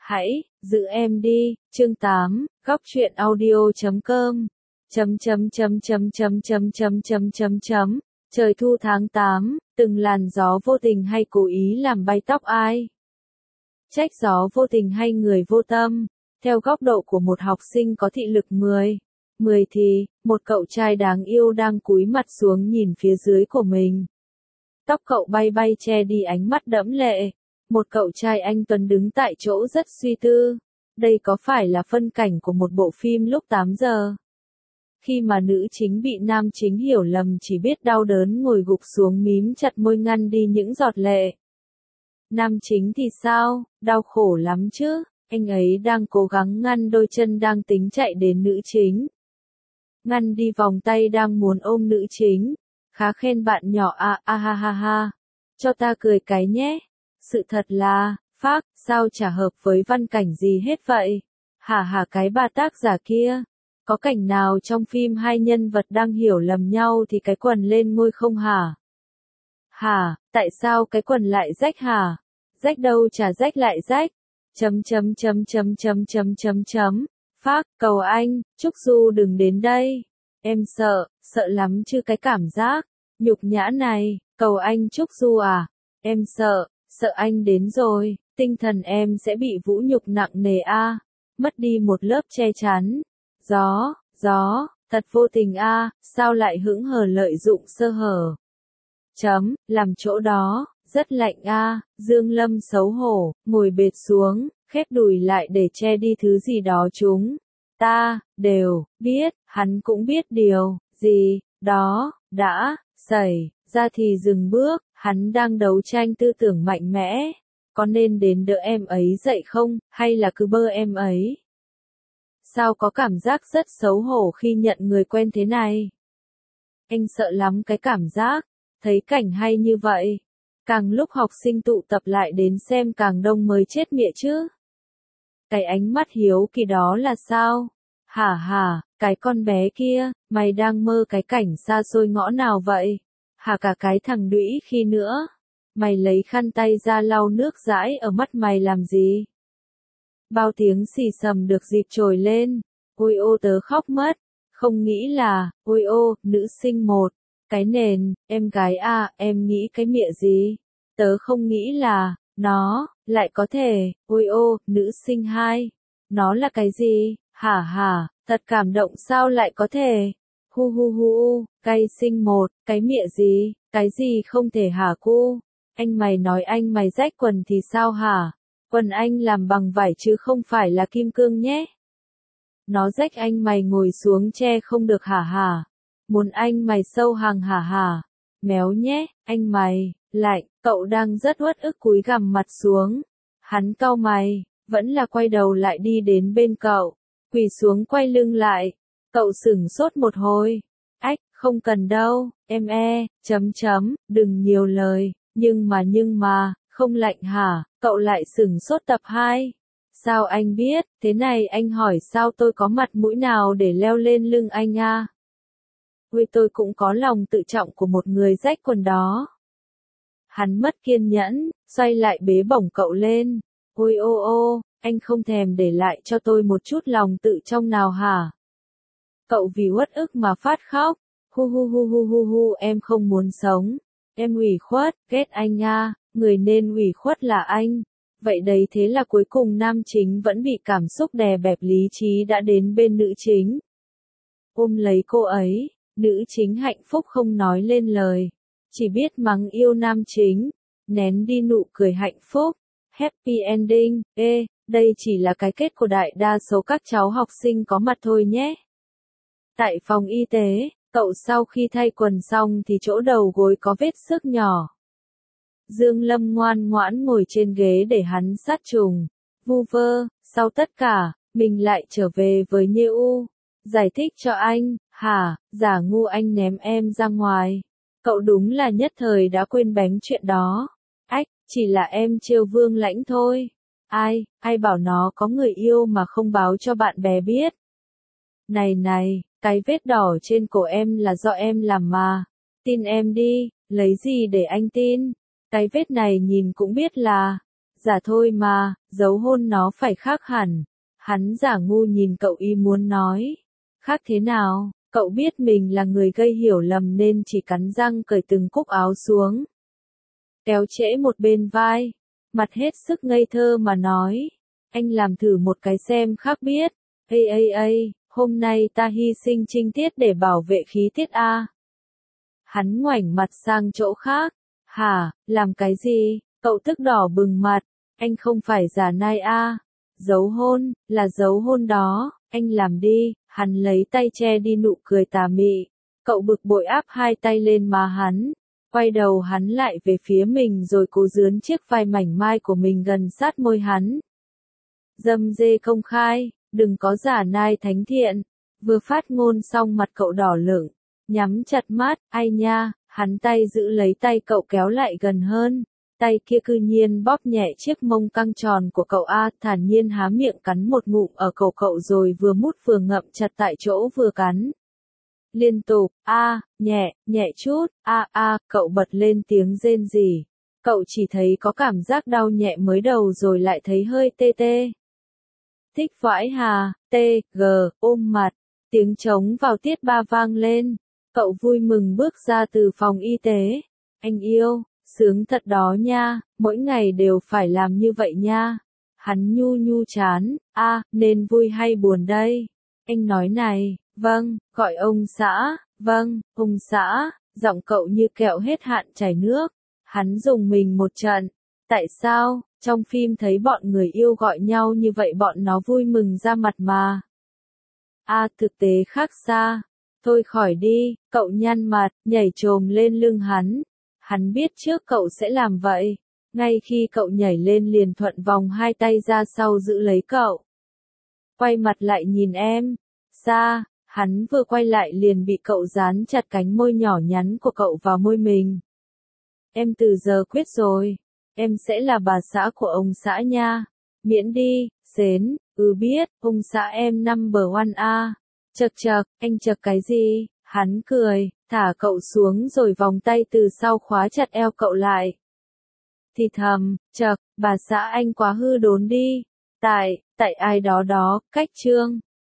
Hãy giữ em đi, chương 8, góc truyện audio.com. Trời thu tháng 8, từng làn gió vô tình hay cố ý làm bay tóc ai? Trách gió vô tình hay người vô tâm? Theo góc độ của một học sinh có thị lực 10 thì, một cậu trai đáng yêu đang cúi mặt xuống nhìn phía dưới của mình. Tóc cậu bay bay che đi ánh mắt đẫm lệ. Một cậu trai anh tuấn đứng tại chỗ rất suy tư. Đây có phải là phân cảnh của một bộ phim lúc 8 giờ? Khi mà nữ chính bị nam chính hiểu lầm chỉ biết đau đớn ngồi gục xuống mím chặt môi ngăn đi những giọt lệ. Nam chính thì sao, đau khổ lắm chứ, anh ấy đang cố gắng ngăn đôi chân đang tính chạy đến nữ chính. Ngăn đi vòng tay đang muốn ôm nữ chính. Khá khen bạn nhỏ ha ha ha. Cho ta cười cái nhé. Sự thật là, phác, sao chả hợp với văn cảnh gì hết vậy? Hả cái bà tác giả kia. Có cảnh nào trong phim hai nhân vật đang hiểu lầm nhau thì cái quần lên ngôi không hả? Tại sao cái quần lại rách hả? Rách đâu chả rách lại rách. Phác, cầu anh, Trúc Du đừng đến đây. Em sợ lắm chứ cái cảm giác nhục nhã này, cầu anh Trúc Du à? Em sợ anh đến rồi, tinh thần em sẽ bị vũ nhục nặng nề a, mất đi một lớp che chắn. Gió, thật vô tình a, sao lại hững hờ lợi dụng sơ hở. Làm chỗ đó, rất lạnh a, Dương Lâm xấu hổ, ngồi bệt xuống, khép đùi lại để che đi thứ gì đó chúng. Ta, đều, biết, hắn cũng biết điều, gì, đó, đã, xảy ra thì dừng bước, hắn đang đấu tranh tư tưởng mạnh mẽ. Có nên đến đỡ em ấy dậy không, hay là cứ bơ em ấy? Sao có cảm giác rất xấu hổ khi nhận người quen thế này? Anh sợ lắm cái cảm giác, thấy cảnh hay như vậy. Càng lúc học sinh tụ tập lại đến xem càng đông mới chết mịa chứ. Cái ánh mắt hiếu kỳ đó là sao? Hả, cái con bé kia, mày đang mơ cái cảnh xa xôi ngõ nào vậy? Cả cái thằng đũy khi nữa. Mày lấy khăn tay ra lau nước dãi ở mắt mày làm gì? Bao tiếng xì xầm được dịp trồi lên. Ôi ô tớ khóc mất. Không nghĩ là, ôi ô, nữ sinh một. Cái nền, em gái à, em nghĩ cái mịa gì? Tớ không nghĩ là, nó, lại có thể, ôi ô, nữ sinh hai. Nó là cái gì? Hả, thật cảm động sao lại có thể? Hu, cái sinh một, cái mịa gì, cái gì không thể hả cu? Anh mày nói anh mày rách quần thì sao hả? Quần anh làm bằng vải chứ không phải là kim cương nhé. Nó rách anh mày ngồi xuống che không được hả? Muốn anh mày sâu hàng hả? Méo nhé, anh mày, lạnh, cậu đang rất uất ức cúi gằm mặt xuống. Hắn cau mày, vẫn là quay đầu lại đi đến bên cậu, quỳ xuống quay lưng lại. Cậu sửng sốt một hồi. Ách, không cần đâu, em đừng nhiều lời, nhưng mà, không lạnh hả? Cậu lại sửng sốt tập 2. Sao anh biết, thế này anh hỏi sao tôi có mặt mũi nào để leo lên lưng anh à? Ôi tôi cũng có lòng tự trọng của một người rách quần đó. Hắn mất kiên nhẫn, xoay lại bế bổng cậu lên. Ôi ô, anh không thèm để lại cho tôi một chút lòng tự trọng nào hả? Cậu vì uất ức mà phát khóc. Hu, em không muốn sống. Em ủy khuất, ghét anh à, người nên ủy khuất là anh. Vậy đấy thế là cuối cùng nam chính vẫn bị cảm xúc đè bẹp lý trí đã đến bên nữ chính. Ôm lấy cô ấy, nữ chính hạnh phúc không nói lên lời. Chỉ biết mắng yêu nam chính, nén đi nụ cười hạnh phúc. Happy ending, đây chỉ là cái kết của đại đa số các cháu học sinh có mặt thôi nhé. Tại phòng y tế, cậu sau khi thay quần xong thì chỗ đầu gối có vết xước nhỏ. Dương Lâm ngoan ngoãn ngồi trên ghế để hắn sát trùng. Vu vơ, sau tất cả, mình lại trở về với Như. Giải thích cho anh, giả ngu anh ném em ra ngoài. Cậu đúng là nhất thời đã quên bén chuyện đó. Ách, chỉ là em trêu Vương Lãnh thôi. Ai bảo nó có người yêu mà không báo cho bạn bè biết. Này, cái vết đỏ trên cổ em là do em làm mà. Tin em đi, lấy gì để anh tin? Cái vết này nhìn cũng biết là Giả thôi mà, dấu hôn nó phải khác hẳn. Hắn giả ngu nhìn cậu ý muốn nói. Khác thế nào? Cậu biết mình là người gây hiểu lầm nên chỉ cắn răng cởi từng cúc áo xuống. Kéo trễ một bên vai. Mặt hết sức ngây thơ mà nói. Anh làm thử một cái xem khác biết. Hôm nay ta hy sinh trinh tiết để bảo vệ khí tiết a. Hắn ngoảnh mặt sang chỗ khác. Hả, làm cái gì? Cậu tức đỏ bừng mặt. Anh không phải giả nai a. Dấu hôn, là dấu hôn đó, anh làm đi. Hắn lấy tay che đi nụ cười tà mị. Cậu bực bội áp hai tay lên má hắn. Quay đầu hắn lại về phía mình rồi cố dướn chiếc vai mảnh mai của mình gần sát môi hắn. Dâm dê công khai, đừng có giả nai thánh thiện. Vừa phát ngôn xong mặt cậu đỏ lửng, nhắm chặt mắt, ai nha, hắn tay giữ lấy tay cậu kéo lại gần hơn. Tay kia cư nhiên bóp nhẹ chiếc mông căng tròn của cậu thản nhiên há miệng cắn một ngụm ở cổ cậu rồi vừa mút vừa ngậm chặt tại chỗ vừa cắn. Liên tục, nhẹ chút, cậu bật lên tiếng rên rỉ. Cậu chỉ thấy có cảm giác đau nhẹ mới đầu rồi lại thấy hơi tê tê. Thích vãi hà, ôm mặt, tiếng trống vào tiết 3 vang lên. Cậu vui mừng bước ra từ phòng y tế. Anh yêu, sướng thật đó nha, mỗi ngày đều phải làm như vậy nha. Hắn nhu chán, nên vui hay buồn đây? Anh nói này, vâng, gọi ông xã, vâng, ông xã, giọng cậu như kẹo hết hạn chảy nước. Hắn rùng mình một trận. Tại sao, trong phim thấy bọn người yêu gọi nhau như vậy bọn nó vui mừng ra mặt mà. Thực tế khác xa. Thôi khỏi đi, cậu nhăn mặt, nhảy chồm lên lưng hắn. Hắn biết trước cậu sẽ làm vậy. Ngay khi cậu nhảy lên liền thuận vòng hai tay ra sau giữ lấy cậu. Quay mặt lại nhìn em. Xa, hắn vừa quay lại liền bị cậu dán chặt cánh môi nhỏ nhắn của cậu vào môi mình. Em từ giờ quyết rồi. Em sẽ là bà xã của ông xã nha. Miễn đi, xến, biết, ông xã em number one a. Chật, anh chật cái gì? Hắn cười, thả cậu xuống rồi vòng tay từ sau khóa chặt eo cậu lại. Thì thầm, bà xã anh quá hư đốn đi. Tại ai đó, cách chương.